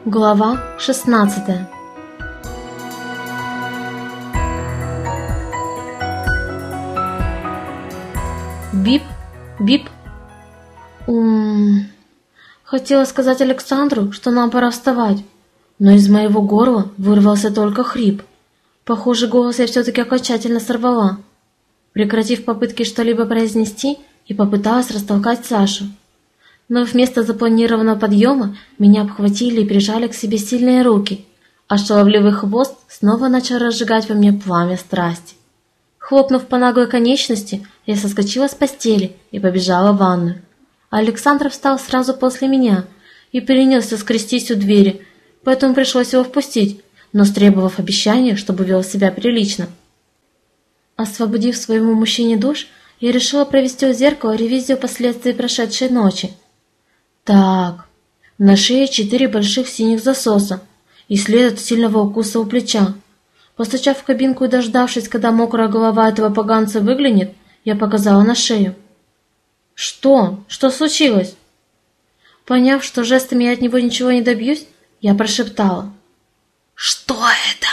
Глава 16. Бип, бип. Хотела сказать Александру, что нам пора вставать, но из моего горла вырвался только хрип. Похоже, голос я все-таки окончательно сорвала. Прекратив попытки что-либо произнести, и попыталась растолкать Сашу. Но вместо запланированного подъема меня обхватили и прижали к себе сильные руки, а шаловливый хвост снова начал разжигать во мне пламя страсти. Хлопнув по наглой конечности, я соскочила с постели и побежала в ванную. А Александр встал сразу после меня и принялся скрестись у двери, поэтому пришлось его впустить, но стребовав обещание, чтобы вел себя прилично. Освободив своему мужчине душ, я решила провести у зеркала ревизию последствий прошедшей ночи. Так, на шее 4 больших синих засоса и след от сильного укуса у плеча. Постучав в кабинку и дождавшись, когда мокрая голова этого поганца выглянет, я показала на шею. «Что? Что случилось?» Поняв, что жестами я от него ничего не добьюсь, я прошептала. «Что это?»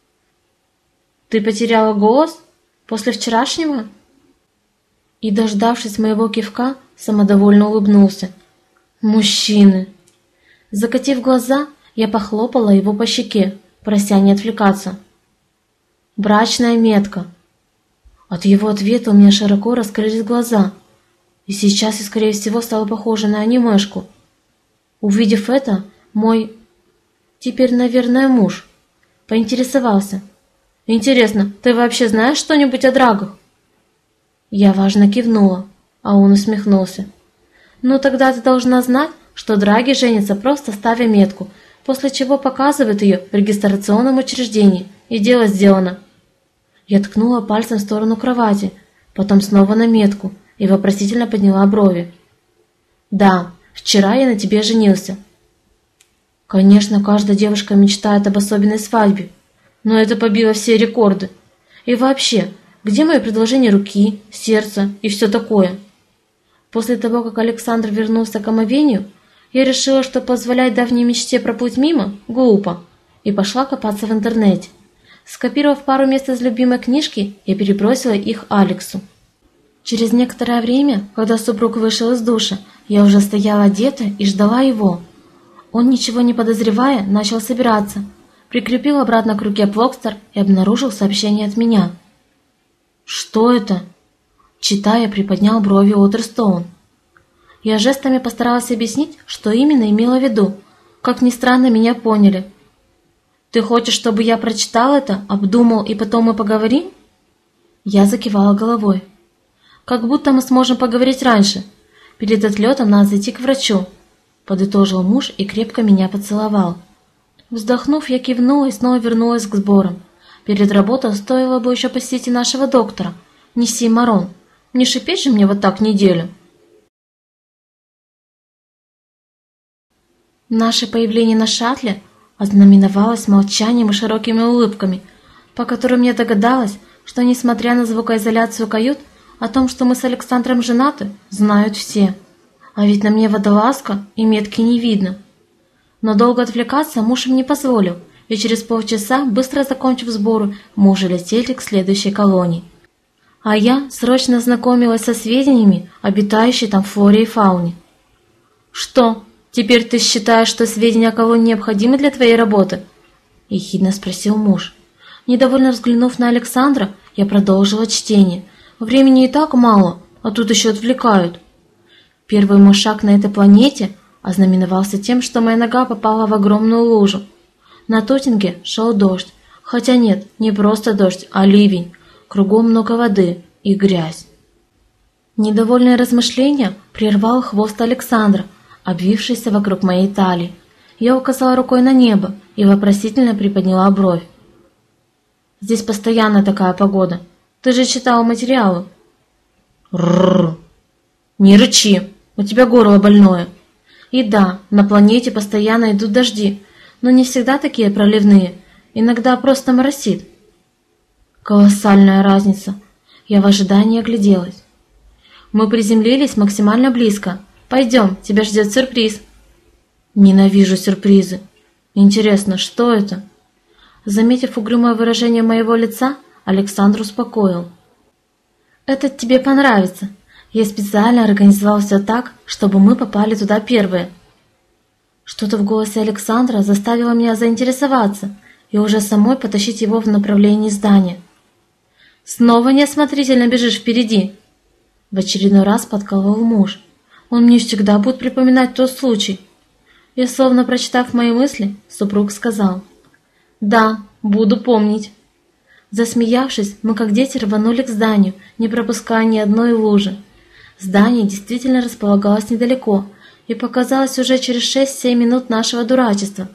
«Ты потеряла голос? После вчерашнего?» И, дождавшись моего кивка, самодовольно улыбнулся. «Мужчины!» Закатив глаза, я похлопала его по щеке, прося не отвлекаться. «Брачная метка!» От его ответа у меня широко раскрылись глаза, и сейчас я, скорее всего, стала похожа на анимешку. Увидев это, мой, теперь, наверное, муж, поинтересовался. «Интересно, ты вообще знаешь что-нибудь о драгах?» Я важно кивнула, а он усмехнулся. «Ну тогда ты должна знать, что драги женятся, просто ставя метку, после чего показывают ее в регистрационном учреждении, и дело сделано». Я ткнула пальцем в сторону кровати, потом снова на метку и вопросительно подняла брови. «Да, вчера я на тебе женился». Конечно, каждая девушка мечтает об особенной свадьбе, но это побило все рекорды. И вообще, где мое предложение руки, сердца и все такое? После того, как Александр вернулся к омовению, я решила, что позволять давней мечте проплыть мимо глупо, и пошла копаться в интернете. Скопировав пару мест из любимой книжки, я перебросила их Алексу. Через некоторое время, когда супруг вышел из душа, я уже стояла одетая и ждала его. Он, ничего не подозревая, начал собираться, прикрепил обратно к руке плокстер и обнаружил сообщение от меня. «Что это?» Читая, приподнял брови Уотерстоун. Я жестами постаралась объяснить, что именно имела в виду. Как ни странно, меня поняли. «Ты хочешь, чтобы я прочитал это, обдумал и потом мы поговорим?» Я закивала головой. «Как будто мы сможем поговорить раньше. Перед отлетом надо зайти к врачу», — подытожил муж и крепко меня поцеловал. Вздохнув, я кивнула и снова вернулась к сборам. Перед работой стоило бы еще посетить нашего доктора, Неси Марон. Не шипеть же мне вот так неделю. Наше появление на шаттле ознаменовалось молчанием и широкими улыбками, по которым я догадалась, что, несмотря на звукоизоляцию кают, о том, что мы с Александром женаты, знают все. А ведь на мне водолазка и метки не видно. Но долго отвлекаться муж им не позволил, и через полчаса, быстро закончив сборы, мы уже летели к следующей колонии. А я срочно знакомилась со сведениями, обитающей там флоре и фауне. «Что, теперь ты считаешь, что сведения о колонии необходимы для твоей работы?» – ехидно спросил муж. Недовольно взглянув на Александра, я продолжила чтение. Времени и так мало, а тут еще отвлекают. Первый мой шаг на этой планете ознаменовался тем, что моя нога попала в огромную лужу. На Тотинге шел дождь, хотя нет, не просто дождь, а ливень. Кругом много воды и грязь. Недовольное размышление прервал хвост Александра, обвившийся вокруг моей талии. Я указала рукой на небо и вопросительно приподняла бровь. «Здесь постоянно такая погода. Ты же читала материалы». «Рррр! Не рычи, у тебя горло больное». И да, на планете постоянно идут дожди, но не всегда такие проливные, иногда просто моросит. Колоссальная разница. Я в ожидании огляделась. Мы приземлились максимально близко. Пойдем, тебя ждет сюрприз. Ненавижу сюрпризы. Интересно, что это? Заметив угрюмое выражение моего лица, Александр успокоил. «Это тебе понравится. Я специально организовал все так, чтобы мы попали туда первые». Что-то в голосе Александра заставило меня заинтересоваться и уже самой потащить его в направлении здания. «Снова неосмотрительно бежишь впереди!» В очередной раз подколол муж. «Он мне всегда будет припоминать тот случай». И, словно прочитав мои мысли, супруг сказал: «Да, буду помнить». Засмеявшись, мы как дети рванули к зданию, не пропуская ни одной лужи. Здание действительно располагалось недалеко и показалось уже через 6-7 минут нашего дурачества.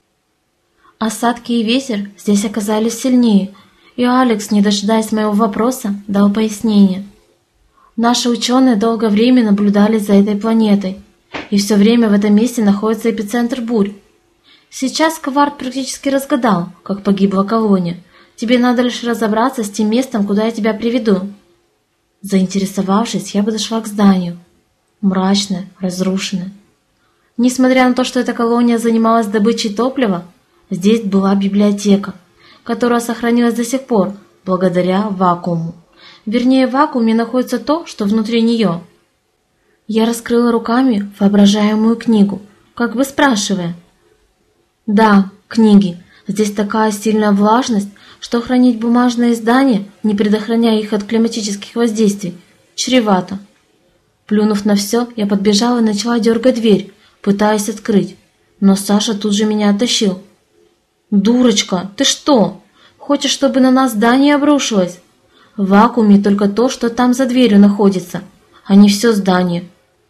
Осадки и ветер здесь оказались сильнее, и Алекс, не дожидаясь моего вопроса, дал пояснение. Наши ученые долгое время наблюдали за этой планетой, и все время в этом месте находится эпицентр бурь. Сейчас Кварт практически разгадал, как погибла колония. Тебе надо лишь разобраться с тем местом, куда я тебя приведу. Заинтересовавшись, я подошла к зданию. Мрачное, разрушенное. Несмотря на то, что эта колония занималась добычей топлива, здесь была библиотека, которая сохранилась до сих пор благодаря вакууму. Вернее, в вакууме находится то, что внутри нее. Я раскрыла руками воображаемую книгу, как бы спрашивая. Да, книги. Здесь такая сильная влажность, что хранить бумажные издания, не предохраняя их от климатических воздействий, чревато. Плюнув на все, я подбежала и начала дергать дверь, пытаясь открыть, но Саша тут же меня оттащил. «Дурочка, ты что? Хочешь, чтобы на нас здание обрушилось? В вакууме только то, что там за дверью находится, а не все здание».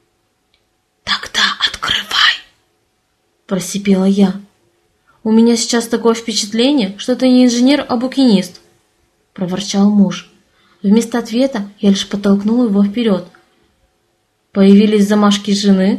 «Тогда открывай!» – просипела я. «У меня сейчас такое впечатление, что ты не инженер, а букинист», – проворчал муж. Вместо ответа я лишь подтолкнула его вперед. «Появились замашки жены?»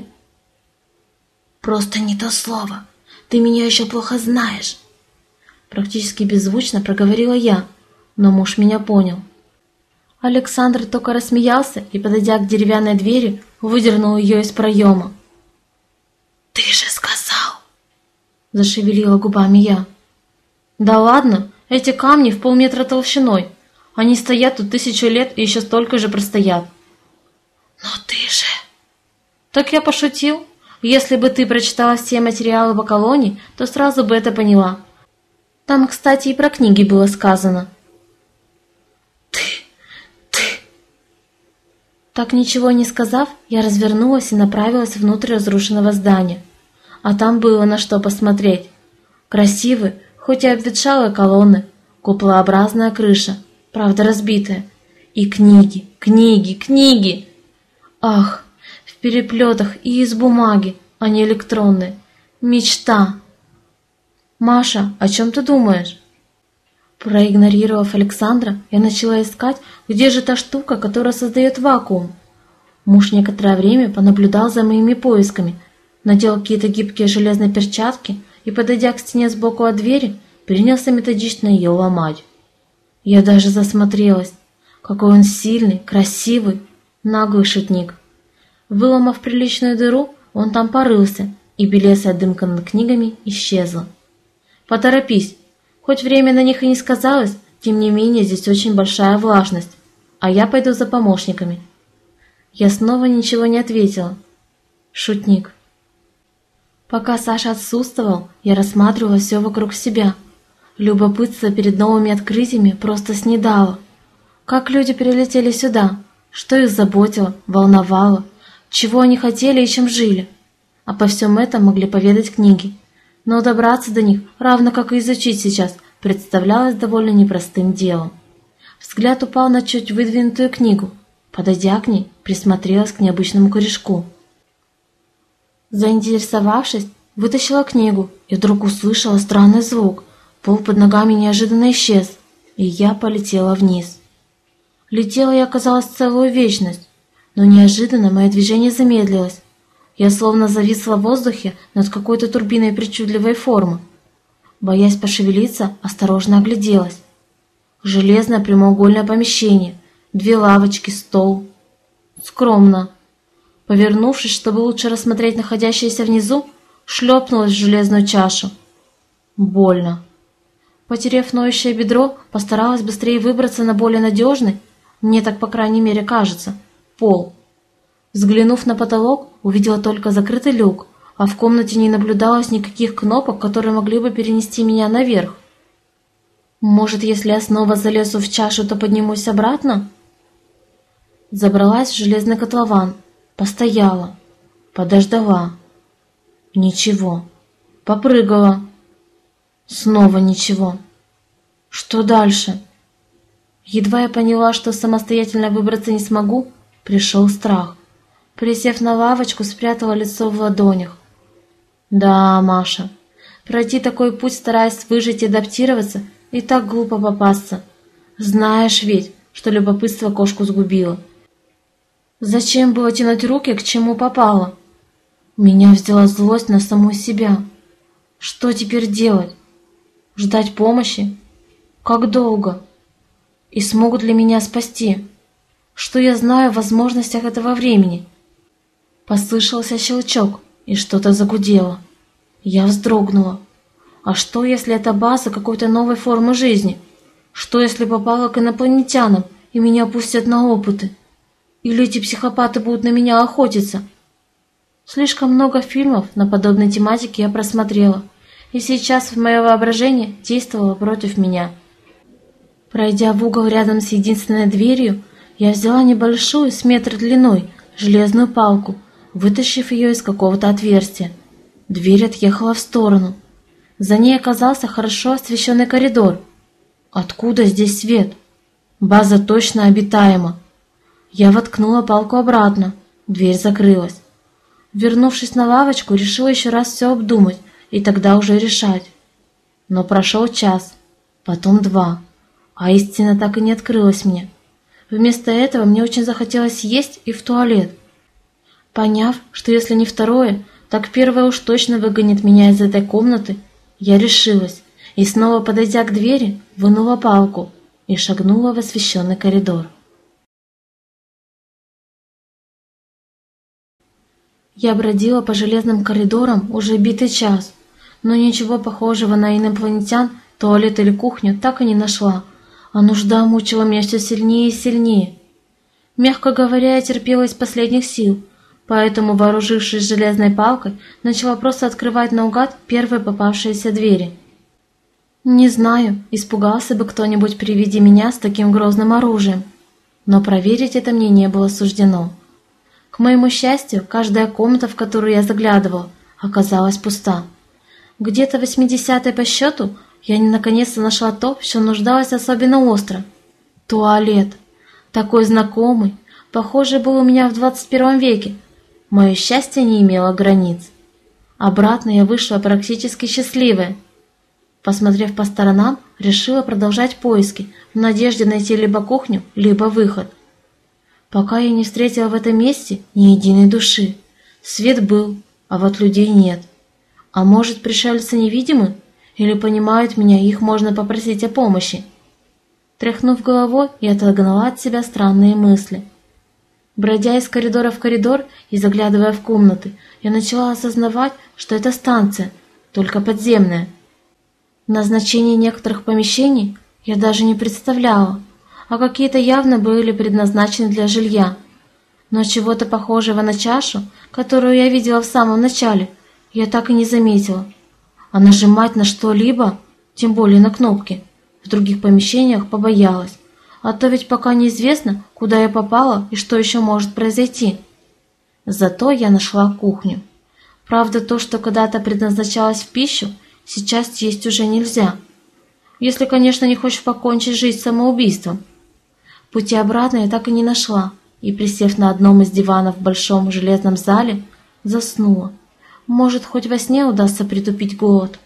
«Просто не то слово. Ты меня еще плохо знаешь». Практически беззвучно проговорила я, но муж меня понял. Александр только рассмеялся и, подойдя к деревянной двери, выдернул ее из проема. «Ты же сказал!» – зашевелила губами я. «Да ладно, эти камни в полметра толщиной. Они стоят тут 1000 лет и еще столько же простоят». «Но ты же...» «Так я пошутил. Если бы ты прочитала все материалы по колонии, то сразу бы это поняла. Там, кстати, и про книги было сказано». Так ничего не сказав, я развернулась и направилась внутрь разрушенного здания. А там было на что посмотреть. Красивые, хоть и обветшалые колонны, куполообразная крыша, правда разбитая. И книги, книги, книги! Ах, в переплетах и из бумаги, а не электронные. Мечта! «Маша, о чем ты думаешь?» Проигнорировав Александра, я начала искать, где же та штука, которая создает вакуум. Муж некоторое время понаблюдал за моими поисками, надел какие-то гибкие железные перчатки и, подойдя к стене сбоку от двери, принялся методично ее ломать. Я даже засмотрелась. Какой он сильный, красивый, наглый шутник. Выломав приличную дыру, он там порылся, и белесая дымка над книгами исчезла. «Поторопись! Хоть время на них и не сказалось, тем не менее здесь очень большая влажность, а я пойду за помощниками». Я снова ничего не ответила. Шутник. Пока Саша отсутствовал, я рассматривала все вокруг себя. Любопытство перед новыми открытиями просто снедало. Как люди прилетели сюда? Что их заботило, волновало? Чего они хотели и чем жили? А по всем этом могли поведать книги. Но добраться до них, равно как и изучить сейчас, представлялось довольно непростым делом. Взгляд упал на чуть выдвинутую книгу. Подойдя к ней, присмотрелась к необычному корешку. Заинтересовавшись, вытащила книгу и вдруг услышала странный звук. Пол под ногами неожиданно исчез, и я полетела вниз. Летела я, казалось, целую вечность, но неожиданно мое движение замедлилось. Я словно зависла в воздухе над какой-то турбиной причудливой формы. Боясь пошевелиться, осторожно огляделась. Железное прямоугольное помещение, 2 лавочки, стол. Скромно. Повернувшись, чтобы лучше рассмотреть находящееся внизу, шлепнулась в железную чашу. Больно. Потеряв ноющее бедро, постаралась быстрее выбраться на более надежный, мне так по крайней мере кажется, пол. Взглянув на потолок, увидела только закрытый люк, а в комнате не наблюдалось никаких кнопок, которые могли бы перенести меня наверх. Может, если я снова залезу в чашу, то поднимусь обратно? Забралась в железный котлован, постояла, подождала. Ничего. Попрыгала. Снова ничего. Что дальше? Едва я поняла, что самостоятельно выбраться не смогу, пришел страх. Присев на лавочку, спрятала лицо в ладонях. Да, Маша, пройти такой путь, стараясь выжить и адаптироваться, и так глупо попасться. Знаешь ведь, что любопытство кошку сгубило. Зачем было тянуть руки, к чему попало? Меня взяла злость на саму себя. Что теперь делать? Ждать помощи? Как долго? И смогут ли меня спасти? Что я знаю о возможностях этого времени? Послышался щелчок, и что-то загудело. Я вздрогнула. А что, если это база какой-то новой формы жизни? Что, если попала к инопланетянам, и меня пустят на опыты? Или эти психопаты будут на меня охотиться? Слишком много фильмов на подобной тематике я просмотрела, и сейчас в мое воображение действовало против меня. Пройдя в угол рядом с единственной дверью, я взяла небольшую, с метр длиной, железную палку, вытащив ее из какого-то отверстия. Дверь отъехала в сторону. За ней оказался хорошо освещенный коридор. Откуда здесь свет? База точно обитаема. Я воткнула палку обратно. Дверь закрылась. Вернувшись на лавочку, решила еще раз все обдумать и тогда уже решать. Но прошел час, потом 2, а истина так и не открылась мне. Вместо этого мне очень захотелось есть и в туалет. Поняв, что если не второе, так первое уж точно выгонит меня из этой комнаты, я решилась и, снова подойдя к двери, вынула палку и шагнула в освещенный коридор. Я бродила по железным коридорам уже битый час, но ничего похожего на инопланетян, туалет или кухню так и не нашла, а нужда мучила меня все сильнее и сильнее. Мягко говоря, я терпела из последних сил, поэтому, вооружившись железной палкой, начала просто открывать наугад первые попавшиеся двери. Не знаю, испугался бы кто-нибудь при виде меня с таким грозным оружием, но проверить это мне не было суждено. К моему счастью, каждая комната, в которую я заглядывала, оказалась пуста. Где-то 80-й по счету я наконец-то нашла то, в чем нуждалась особенно остро. Туалет. Такой знакомый, похожий был у меня в 21 веке. Мое счастье не имело границ. Обратно я вышла практически счастливая. Посмотрев по сторонам, решила продолжать поиски, в надежде найти либо кухню, либо выход. Пока я не встретила в этом месте ни единой души. Свет был, а вот людей нет. А может, пришельцы невидимы? Или понимают меня, и их можно попросить о помощи? Тряхнув головой, я отогнала от себя странные мысли. Бродя из коридора в коридор и заглядывая в комнаты, я начала осознавать, что это станция, только подземная. Назначение некоторых помещений я даже не представляла, а какие-то явно были предназначены для жилья. Но чего-то похожего на чашу, которую я видела в самом начале, я так и не заметила. А нажимать на что-либо, тем более на кнопки, в других помещениях побоялась. А то ведь пока неизвестно, куда я попала и что еще может произойти. Зато я нашла кухню. Правда, то, что когда-то предназначалось в пищу, сейчас есть уже нельзя. Если, конечно, не хочешь покончить жизнь самоубийством. Пути обратно я так и не нашла, и, присев на одном из диванов в большом железном зале, заснула. Может, хоть во сне удастся притупить голод.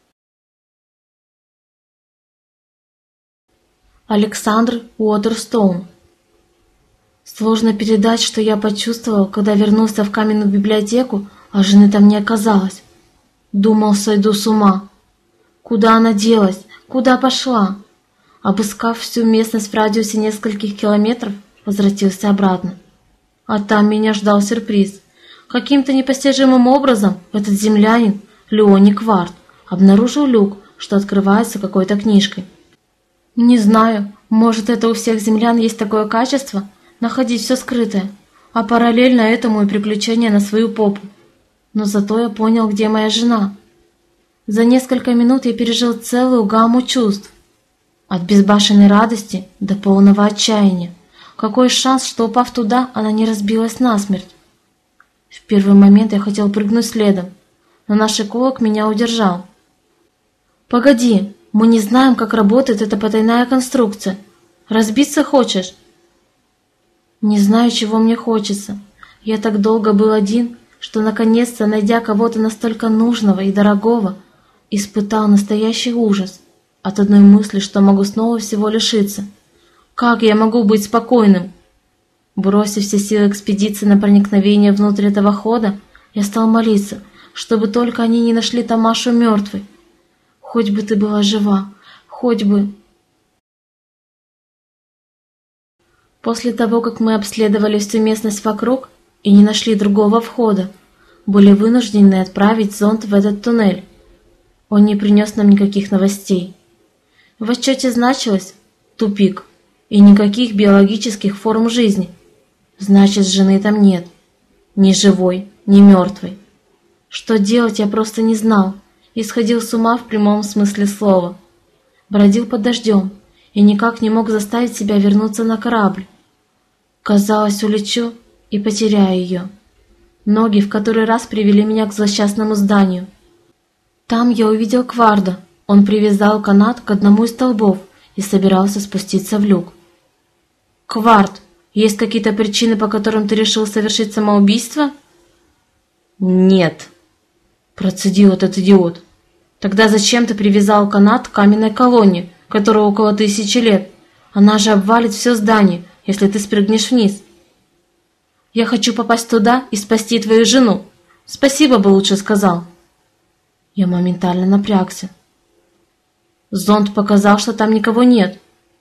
Александр Уотерстоун. Сложно передать, что я почувствовал, когда вернулся в каменную библиотеку, а жены там не оказалось. Думал, сойду с ума. Куда она делась? Куда пошла? Обыскав всю местность в радиусе нескольких километров, возвратился обратно. А там меня ждал сюрприз. Каким-то непостижимым образом этот землянин, Леони Кварт, обнаружил люк, что открывается какой-то книжкой. Не знаю, может, это у всех землян есть такое качество – находить все скрытое, а параллельно этому и приключения на свою попу. Но зато я понял, где моя жена. За несколько минут я пережил целую гамму чувств. От безбашенной радости до полного отчаяния. Какой шанс, что упав туда, она не разбилась насмерть? В первый момент я хотел прыгнуть следом, но наш эколог меня удержал. «Погоди, мы не знаем, как работает эта потайная конструкция. Разбиться хочешь?» Не знаю, чего мне хочется. Я так долго был один, что наконец-то, найдя кого-то настолько нужного и дорогого, испытал настоящий ужас от одной мысли, что могу снова всего лишиться. Как я могу быть спокойным? Бросив все силы экспедиции на проникновение внутрь этого хода, я стал молиться, чтобы только они не нашли Тамашу мертвой. Хоть бы ты была жива, хоть бы... После того, как мы обследовали всю местность вокруг и не нашли другого входа, были вынуждены отправить зонд в этот туннель. Он не принес нам никаких новостей. В отчете значилось «тупик» и никаких биологических форм жизни. Значит, жены там нет. Ни живой, ни мертвой. Что делать, я просто не знал и сходил с ума в прямом смысле слова. Бродил под дождем и никак не мог заставить себя вернуться на корабль. Казалось, улечу и потеряю ее. Ноги в который раз привели меня к злосчастному зданию. Там я увидел Кварда. Он привязал канат к одному из столбов и собирался спуститься в люк. «Квард, есть какие-то причины, по которым ты решил совершить самоубийство?» «Нет», – процедил этот идиот. «Тогда зачем ты привязал канат к каменной колонне, которой около 1000 лет? Она же обвалит все здание, если ты спрыгнешь вниз». «Я хочу попасть туда и спасти твою жену. Спасибо бы лучше сказал». Я моментально напрягся. Зонд показал, что там никого нет.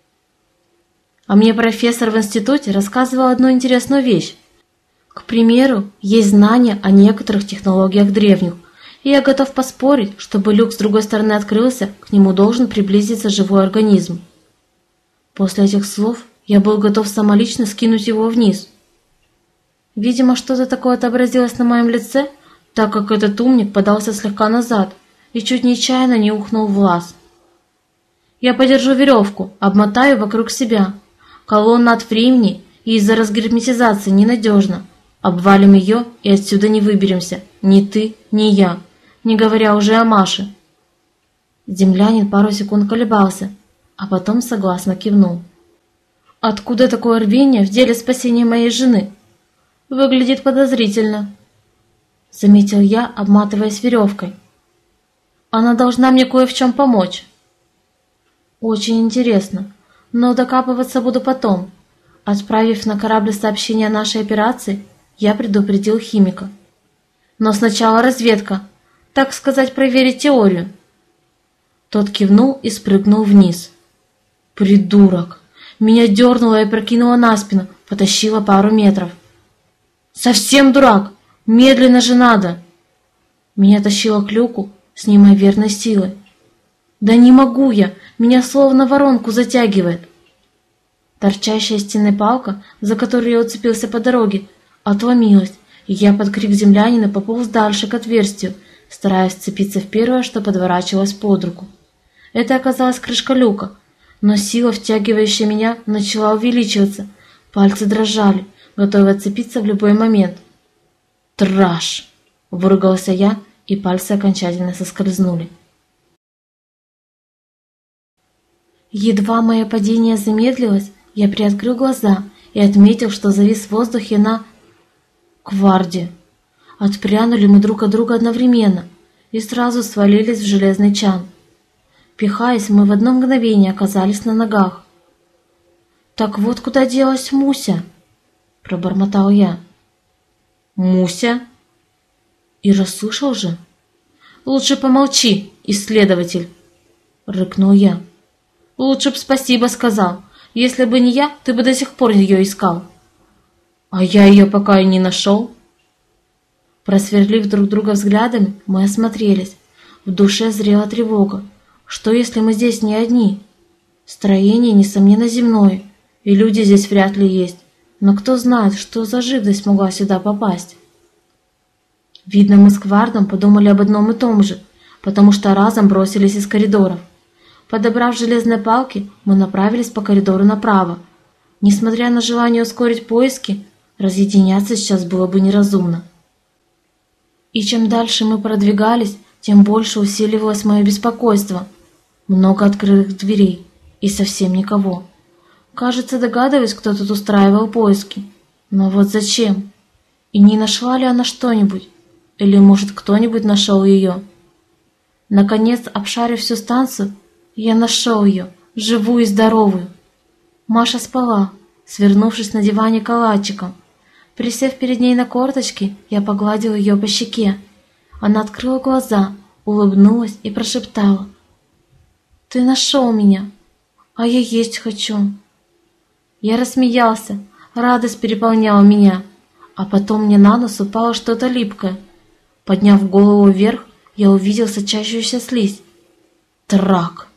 А мне профессор в институте рассказывал одну интересную вещь. К примеру, есть знания о некоторых технологиях древних, и я готов поспорить, чтобы люк с другой стороны открылся, к нему должен приблизиться живой организм. После этих слов я был готов самолично скинуть его вниз. Видимо, что-то такое отобразилось на моем лице, так как этот умник подался слегка назад и чуть нечаянно не ухнул в лаз. «Я подержу веревку, обмотаю вокруг себя. Колонна от времени и из-за разгерметизации ненадежна. Обвалим ее и отсюда не выберемся, ни ты, ни я, не говоря уже о Маше». Землянин пару секунд колебался, а потом согласно кивнул. «Откуда такое рвение в деле спасения моей жены? Выглядит подозрительно», — заметил я, обматываясь веревкой. «Она должна мне кое в чем помочь». «Очень интересно, но докапываться буду потом». Отправив на корабль сообщение о нашей операции, я предупредил химика. «Но сначала разведка, так сказать, проверить теорию». Тот кивнул и спрыгнул вниз. «Придурок!» Меня дернуло и прокинуло на спину, потащило пару метров. «Совсем дурак! Медленно же надо!» Меня тащило к люку с неимоверной силой. «Да не могу я! Меня словно воронку затягивает!» Торчащая из стены палка, за которую я уцепился по дороге, отломилась, и я под крик землянина пополз дальше к отверстию, стараясь вцепиться в первое, что подворачивалось под руку. Это оказалась крышка люка, но сила, втягивающая меня, начала увеличиваться. Пальцы дрожали, готовые отцепиться в любой момент. «Траш!» – выругался я, и пальцы окончательно соскользнули. Едва мое падение замедлилось, я приоткрыл глаза и отметил, что завис в воздухе на Кварде. Отпрянули мы друг от друга одновременно и сразу свалились в железный чан. Пихаясь, мы в одно мгновение оказались на ногах. «Так вот куда делась Муся!» – пробормотал я. «Муся?» И расслышал же. «Лучше помолчи, исследователь!» – рыкнул я. «Лучше б спасибо сказал. Если бы не я, ты бы до сих пор ее искал». «А я ее пока и не нашел». Просверлив друг друга взглядами, мы осмотрелись. В душе зрела тревога. Что если мы здесь не одни? Строение, несомненно, земное, и люди здесь вряд ли есть, но кто знает, что за живность могла сюда попасть? Видно, мы с Квардом подумали об одном и том же, потому что разом бросились из коридоров. Подобрав железные палки, мы направились по коридору направо. Несмотря на желание ускорить поиски, разъединяться сейчас было бы неразумно. И чем дальше мы продвигались, тем больше усиливалось мое беспокойство. Много открытых дверей и совсем никого. Кажется, догадываюсь, кто тут устраивал поиски. Но вот зачем? И не нашла ли она что-нибудь? Или, может, кто-нибудь нашел ее? Наконец, обшарив всю станцию, я нашел ее, живую и здоровую. Маша спала, свернувшись на диване калачиком. Присев перед ней на корточки, я погладил ее по щеке. Она открыла глаза, улыбнулась и прошептала: «Ты нашел меня, а я есть хочу». Я рассмеялся, радость переполняла меня, а потом мне на нос упало что-то липкое. Подняв голову вверх, я увидел сочащуюся слизь. Трак!